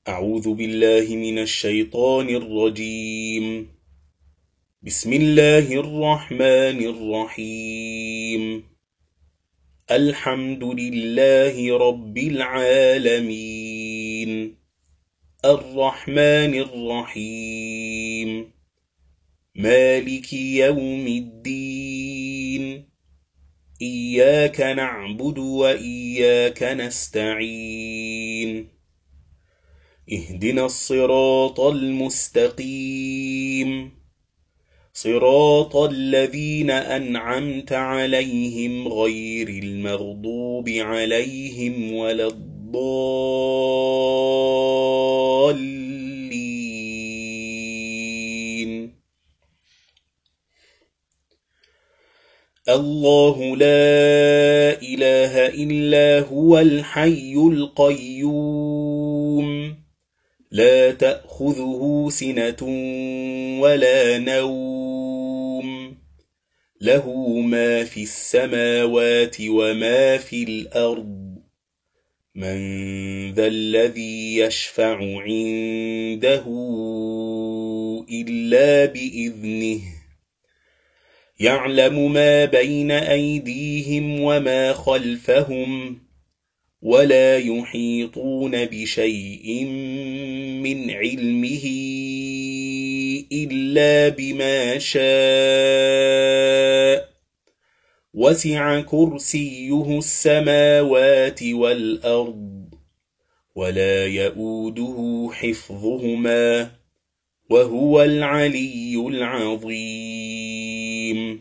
أعوذ بالله من الشيطان الرجيم. بسم الله الرحمن الرحيم. الحمد لله رب العالمين، الرحمن الرحيم، مالك يوم الدين، إياك نعبد وإياك نستعين، اهدنا الصراط المستقيم، صراط الذين أنعمت عليهم غير المغضوب عليهم ولا الضالين. الله لا إله إلا هو الحي القيوم، لا تأخذه سنة ولا نوم، له ما في السماوات وما في الأرض، من ذا الذي يشفع عنده إلا بإذنه، يعلم ما بين أيديهم وما خلفهم، ولا يحيطون بشيء من علمه إلا بما شاء، وسع كرسيه السماوات والأرض، ولا يؤوده حفظهما، وهو العلي العظيم.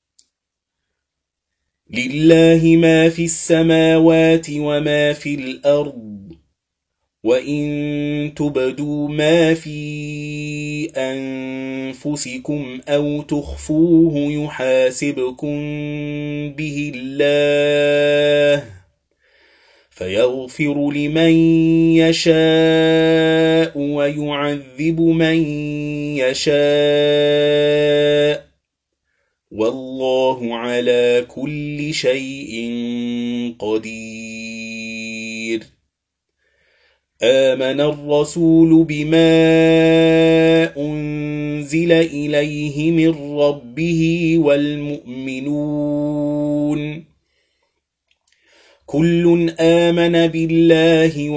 لله ما في السماوات وما في الأرض، وإن تبدوا ما في أنفسكم أو تخفوه يحاسبكم به الله، فيغفر لمن يشاء ويعذب من يشاء، والله على كل شيء قدير. آمن الرسول بما أنزل إليه من ربه والمؤمنون، كل آمن بالله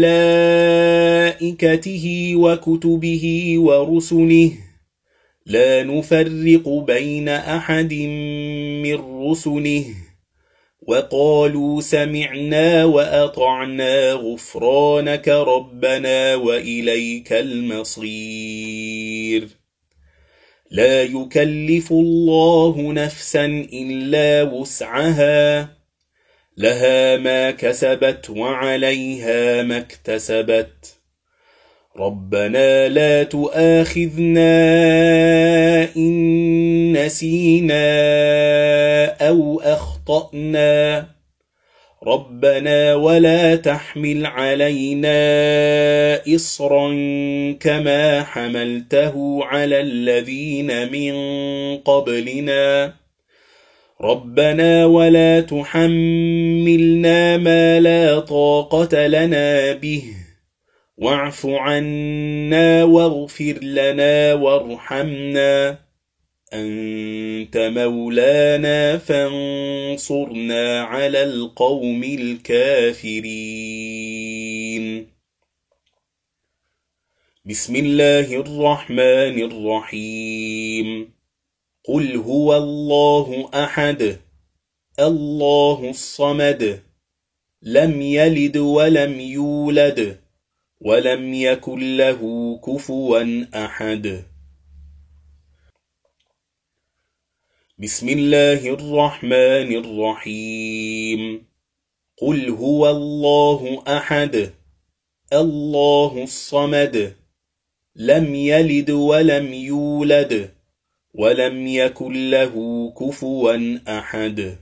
وملائكته وكتبه ورسله، لا نفرق بين أحد من رسله، وقالوا سمعنا وأطعنا غفرانك ربنا وإليك المصير. لا يكلف الله نفسا إلا وسعها، لها ما كسبت وعليها ما اكتسبت، ربنا لا تؤاخذنا إن نسينا أو أخطأنا، ربنا ولا تحمل علينا إصرا كما حملته على الذين من قبلنا، ربنا ولا تحملنا ما لا طاقة لنا به، واعف عنا واغفر لنا وارحمنا، أنت مولانا فانصرنا على القوم الكافرين. بسم الله الرحمن الرحيم. قل هو الله أحد، الله الصمد، لم يلد ولم يولد، ولم يكن له كفوا أحد. بسم الله الرحمن الرحيم. قل هو الله أحد، الله الصمد، لم يلد ولم يولد، ولم يكن له كفوا أحد.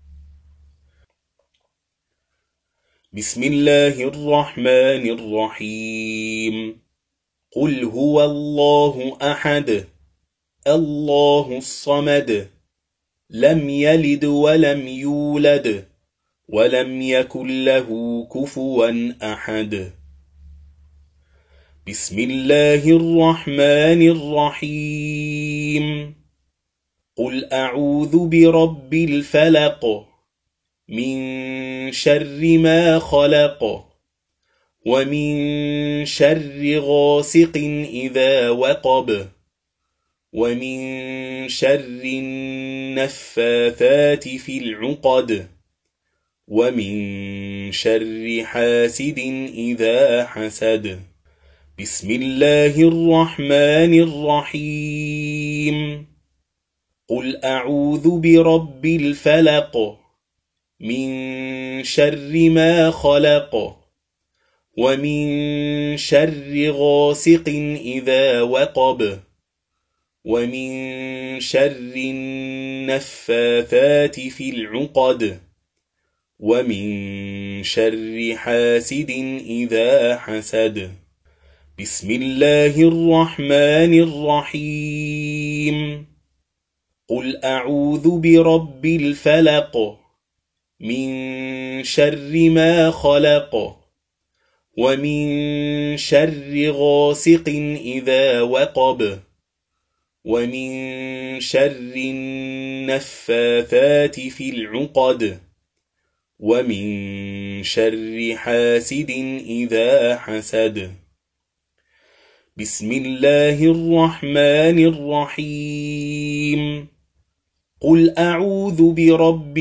بسم الله الرحمن الرحيم. قل هو الله أحد، الله الصمد، لم يلد ولم يولد، ولم يكن له كفوا أحد. بسم الله الرحمن الرحيم قل أعوذ برب الفلق من شر ما خلق ومن شر غاسق إذا وقب ومن شر النفاثات في العقد ومن شر حاسد إذا حسد بسم الله الرحمن الرحيم قل أعوذ برب الفلق من شر ما خلق ومن شر غاسق إذا وقب ومن شر النفاثات في العقد ومن شر حاسد إذا حسد بسم الله الرحمن الرحيم قل أعوذ برب الفلق من شر ما خلق ومن شر غاسق إذا وقب ومن شر النفاثات في العقد ومن شر حاسد إذا حسد بسم الله الرحمن الرحيم قل أعوذ برب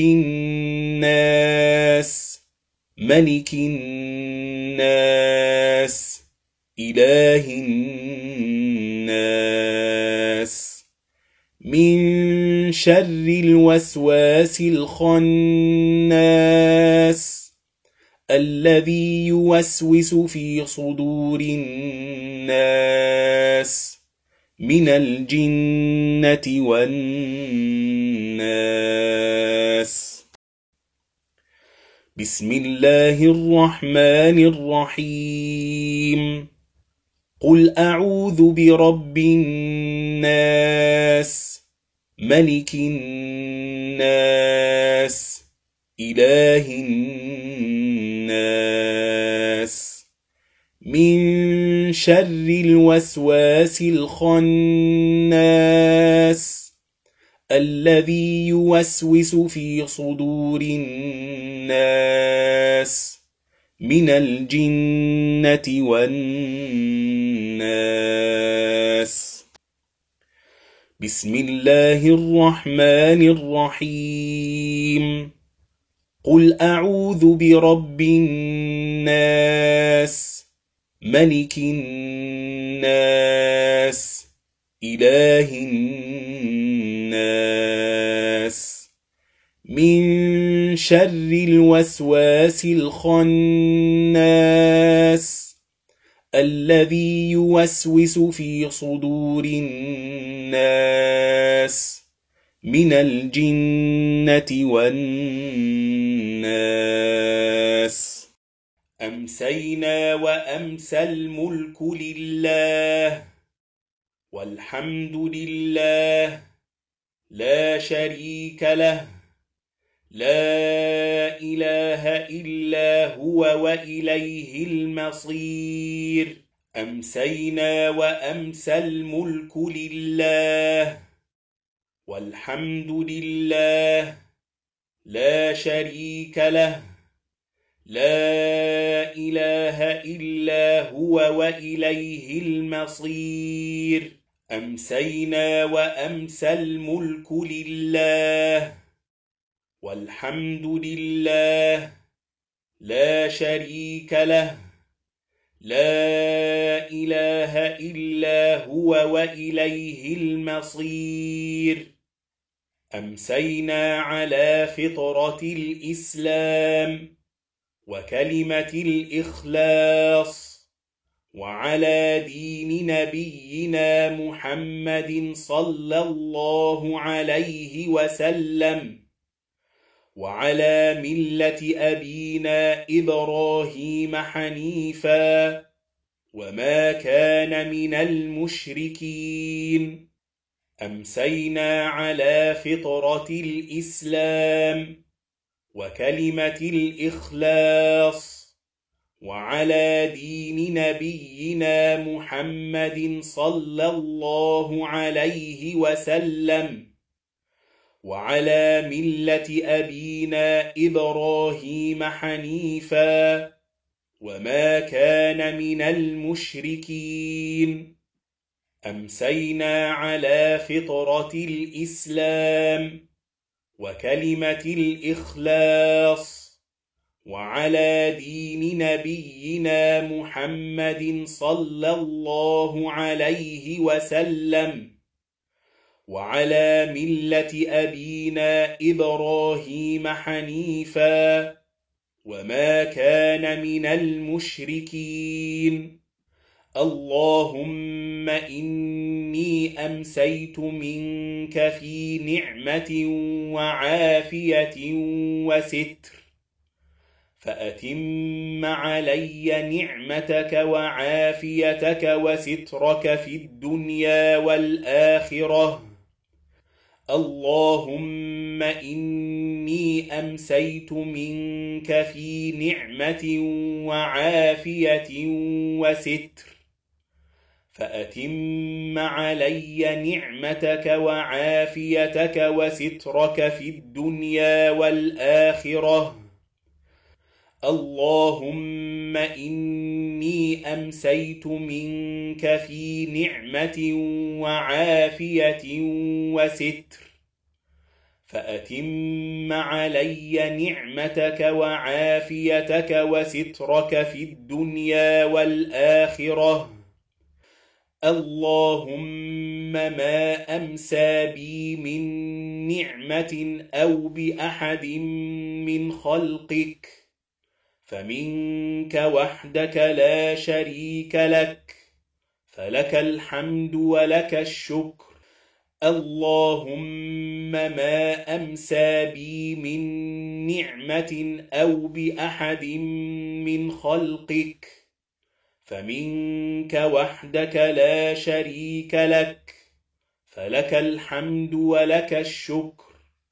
الناس ملك الناس إله الناس من شر الوسواس الخناس الذي يوسوس في صدور الناس من الجنة والناس بسم الله الرحمن الرحيم قل أعوذ برب الناس ملك الناس إله الناس من شر الوسواس الخناس الذي يوسوس في صدور الناس من الجنة والناس بسم الله الرحمن الرحيم قل أعوذ برب الناس ملك الناس إله الناس من شر الوسواس الخناس الذي يوسوس في صدور الناس من الجنة والناس أمسينا وأمسى الملك لله والحمد لله لا شريك له لا إله إلا هو وإليه المصير أمسينا وأمسى الملك لله والحمد لله لا شريك له لا إله إلا هو وإليه المصير أمسينا وأمسى الملك لله والحمد لله لا شريك له لا إله إلا هو وإليه المصير أمسينا على فطرة الإسلام وكلمة الإخلاص وعلى دين نبينا محمد صلى الله عليه وسلم وعلى ملة أبينا إبراهيم حنيفا وما كان من المشركين أمسينا على فطرة الإسلام وكلمة الإخلاص وعلى دين نبينا محمد صلى الله عليه وسلم، وعلى ملة أبينا إبراهيم حنيفا، وما كان من المشركين. أمسينا على فطرة الإسلام وكلمة الإخلاص، وعلى دين نبينا محمد صلى الله عليه وسلم، وعلى ملة أبينا إبراهيم حنيفا، وما كان من المشركين. اللهم إني أمسيت منك في نعمة وعافية وستر، فأتم علي نعمتك وعافيتك وسترك في الدنيا والآخرة. اللهم إني أمسيت منك في نعمة وعافية وستر، فأتم علي نعمتك وعافيتك وسترك في الدنيا والآخرة. اللهم إني أمسيت منك في نعمة وعافية وستر، فأتم علي نعمتك وعافيتك وسترك في الدنيا والآخرة. اللهم ما أمسى بي من نعمة أو بأحد من خلقك فمنك وحدك لا شريك لك، فلك الحمد ولك الشكر. اللهم ما أمسى بي من نعمة أو بأحد من خلقك فمنك وحدك لا شريك لك، فلك الحمد ولك الشكر.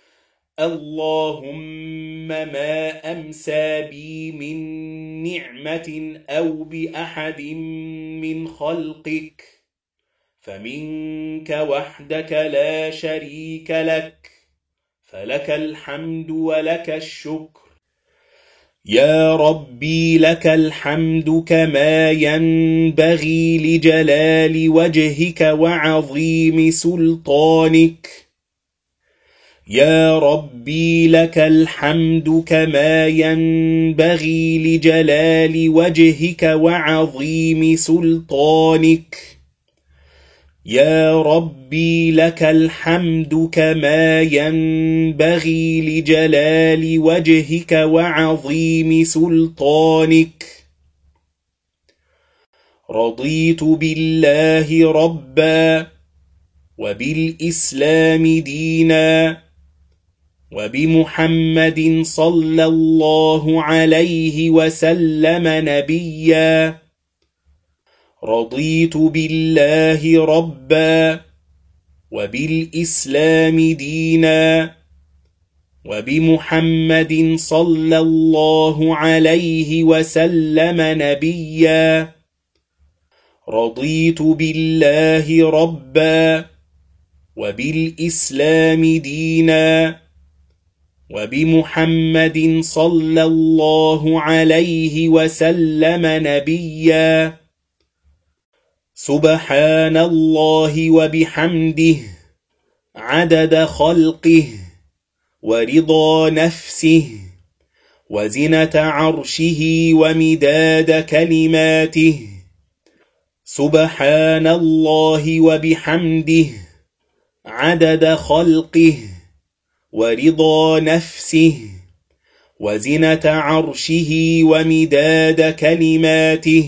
اللهم ما أمسى بي من نعمة أو بأحد من خلقك فمنك وحدك لا شريك لك، فلك الحمد ولك الشكر. يا ربي لك الحمد كما ينبغي لجلال وجهك وعظيم سلطانك. يا ربي لك الحمد كما ينبغي لجلال وجهك وعظيم سلطانك. يا ربي لك الحمد كما ينبغي لجلال وجهك وعظيم سلطانك. رضيت بالله ربا وبالإسلام دينا وبمحمد صلى الله عليه وسلم نبيا. رضيت بالله ربا وبالإسلام دينا وبمحمد صلى الله عليه وسلم نبيا. رضيت بالله ربا وبالإسلام دينا وبمحمد صلى الله عليه وسلم نبيا. سبحان الله وبحمده عدد خلقه ورضا نفسه وزنة عرشه ومداد كلماته. سبحان الله وبحمده عدد خلقه ورضا نفسه وزنة عرشه ومداد كلماته.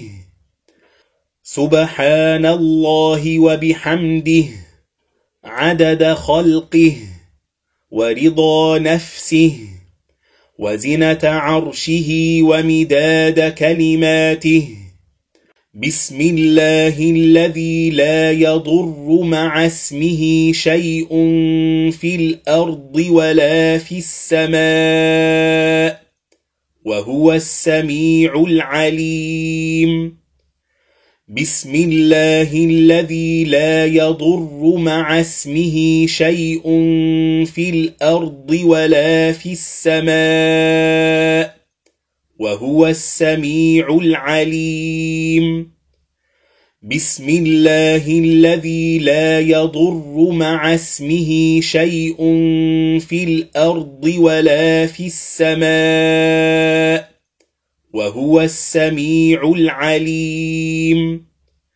سبحان الله وبحمده عدد خلقه ورضا نفسه وزنة عرشه ومداد كلماته. بسم الله الذي لا يضر مع اسمه شيء في الأرض ولا في السماء وهو السميع العليم. بسم الله الذي لا يضر مع اسمه شيء في الأرض ولا في السماء وهو السميع العليم. بسم الله الذي لا يضر مع اسمه شيء في الأرض ولا في السماء وهو السميع العليم.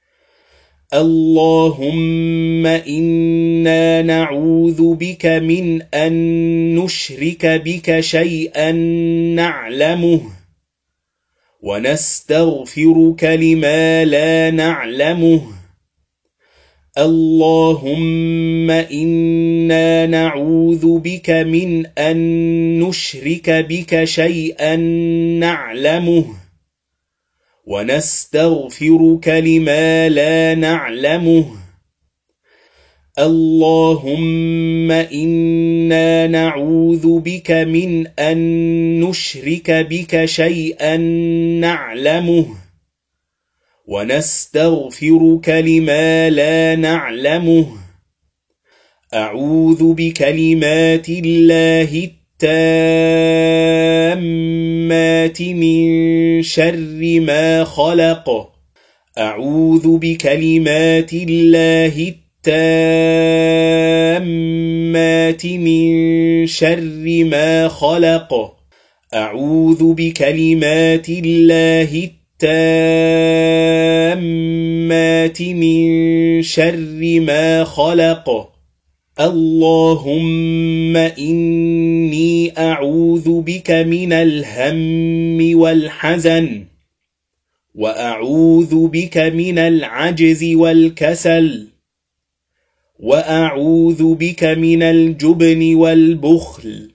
اللهم إنا نعوذ بك من أن نشرك بك شيئا نعلمه ونستغفرك لما لا نعلمه. اللهم إنا نعوذ بك من أن نشرك بك شيئا نعلمه ونستغفرك لما لا نعلمه. اللهم إنا نعوذ بك من أن نشرك بك شيئا نعلمه ونستغفرك لما لا نعلمه. أعوذ بكلمات الله التامات من شر ما خلق. أعوذ بكلمات الله التامات من شر ما خلق. أعوذ بكلمات الله التامات من شر ما خلق. اللهم إني أعوذ بك من الهم والحزن وأعوذ بك من العجز والكسل وأعوذ بك من الجبن والبخل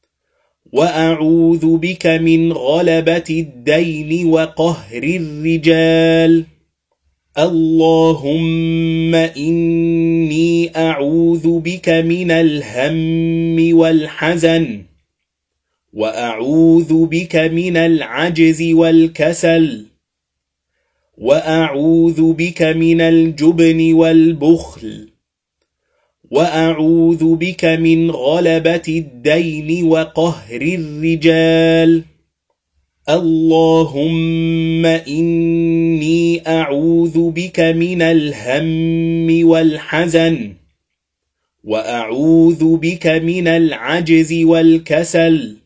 وأعوذ بك من غلبة الدين وقهر الرجال. اللهم إني أعوذ بك من الهم والحزن وأعوذ بك من العجز والكسل وأعوذ بك من الجبن والبخل وأعوذ بك من غلبة الدين وقهر الرجال. اللهم إني أعوذ بك من الهم والحزن وأعوذ بك من العجز والكسل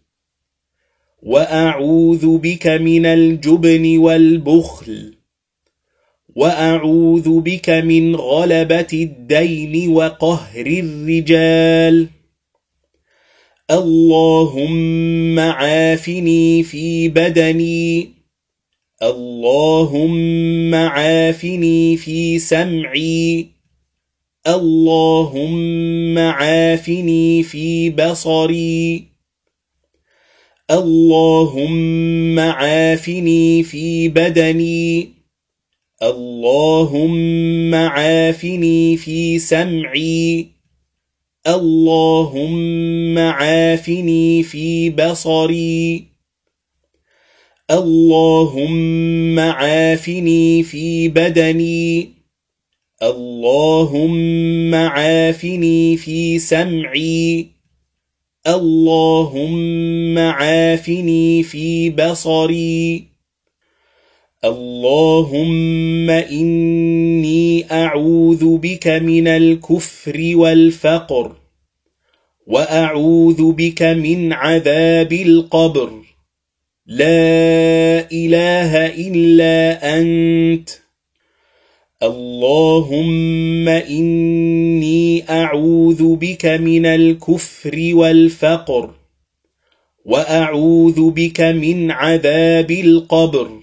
وأعوذ بك من الجبن والبخل وأعوذ بك من غلبة الدين وقهر الرجال. اللهم عافني في بدني. اللهم عافني في سمعي. اللهم عافني في بصري. اللهم عافني في بدني. اللهم عافني في سمعي. اللهم عافني في بصري. اللهم عافني في بدني. اللهم عافني في سمعي. اللهم عافني في بصري. اللهم إني أعوذ بك من الكفر والفقر وأعوذ بك من عذاب القبر. لا إله إلا أنت. اللهم إني أعوذ بك من الكفر والفقر وأعوذ بك من عذاب القبر.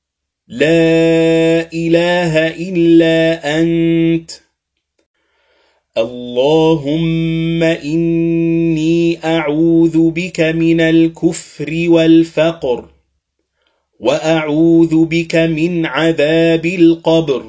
لا إله إلا أنت. اللهم إني أعوذ بك من الكفر والفقر وأعوذ بك من عذاب القبر.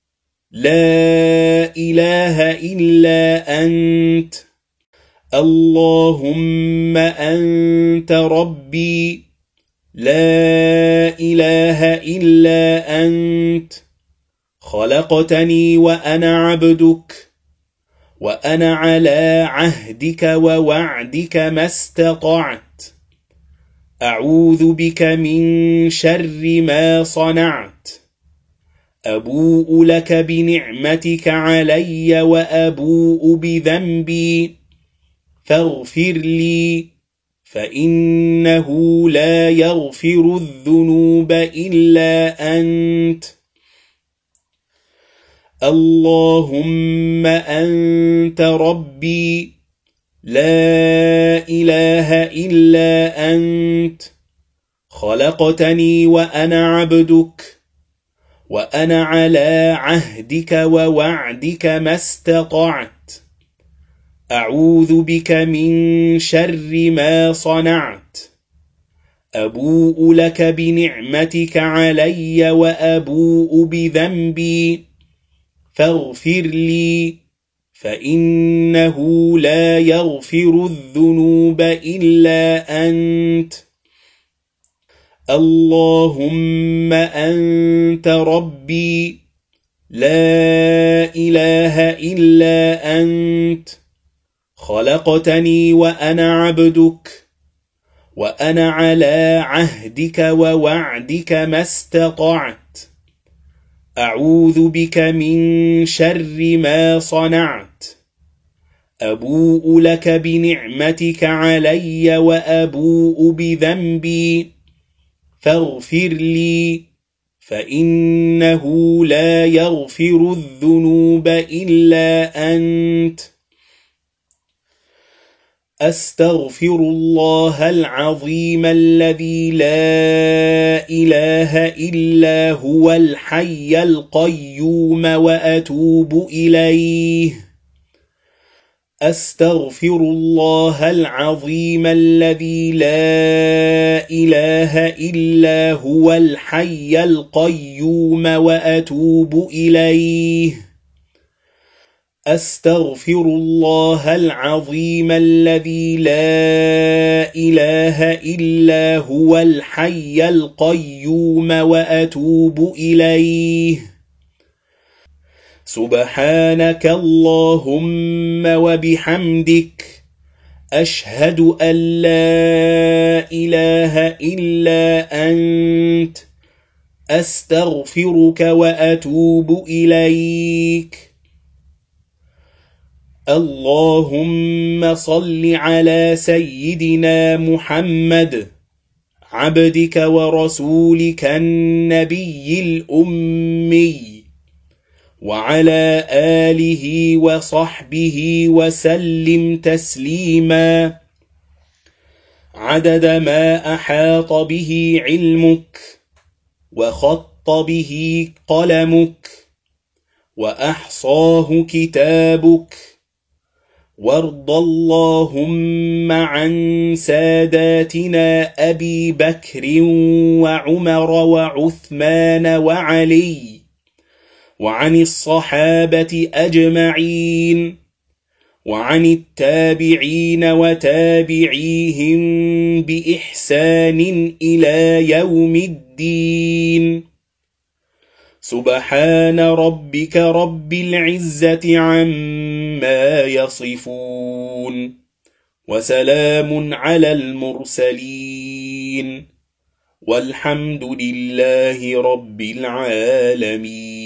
لا إله إلا أنت. اللهم أنت ربي لا إله إلا أنت خلقتني وأنا عبدك وأنا على عهدك ووعدك ما استطعت أعوذ بك من شر ما صنعت أبوء لك بنعمتك علي وأبوء بذنبي فاغفر لي فإنه لا يغفر الذنوب إلا أنت اللهم أنت ربي لا إله إلا أنت خلقتني وأنا عبدك وأنا على عهدك ووعدك ما استطعت أعوذ بك من شر ما صنعت أبوء لك بنعمتك علي وأبوء بذنبي فاغفر لي فإنه لا يغفر الذنوب إلا أنت اللهم أنت ربي لا إله إلا أنت خلقتني وأنا عبدك وأنا على عهدك ووعدك ما استطعت أعوذ بك من شر ما صنعت أبوء لك بنعمتك علي وأبوء بذنبي فاغفر لي فإنه لا يغفر الذنوب إلا أنت أستغفر الله العظيم الذي لا إله إلا هو الحي القيوم وأتوب إليه أستغفر الله العظيم الذي لا إله إلا هو الحي القيوم وأتوب إليه أستغفر الله العظيم الذي لا إله إلا هو الحي القيوم وأتوب إليه سبحانك اللهم وبحمدك أشهد أن لا إله إلا أنت أستغفرك وأتوب إليك اللهم صل على سيدنا محمد عبدك ورسولك النبي الأمي وعلى آله وصحبه وسلم تسليما عدد ما أحاط به علمك وخط به قلمك وأحصاه كتابك وارض اللهم عن ساداتنا أبي بكر وعمر وعثمان وعلي وعن الصحابة أجمعين وعن التابعين وتابعيهم بإحسان إلى يوم الدين سبحان ربك رب العزة عما يصفون وسلام على المرسلين والحمد لله رب العالمين.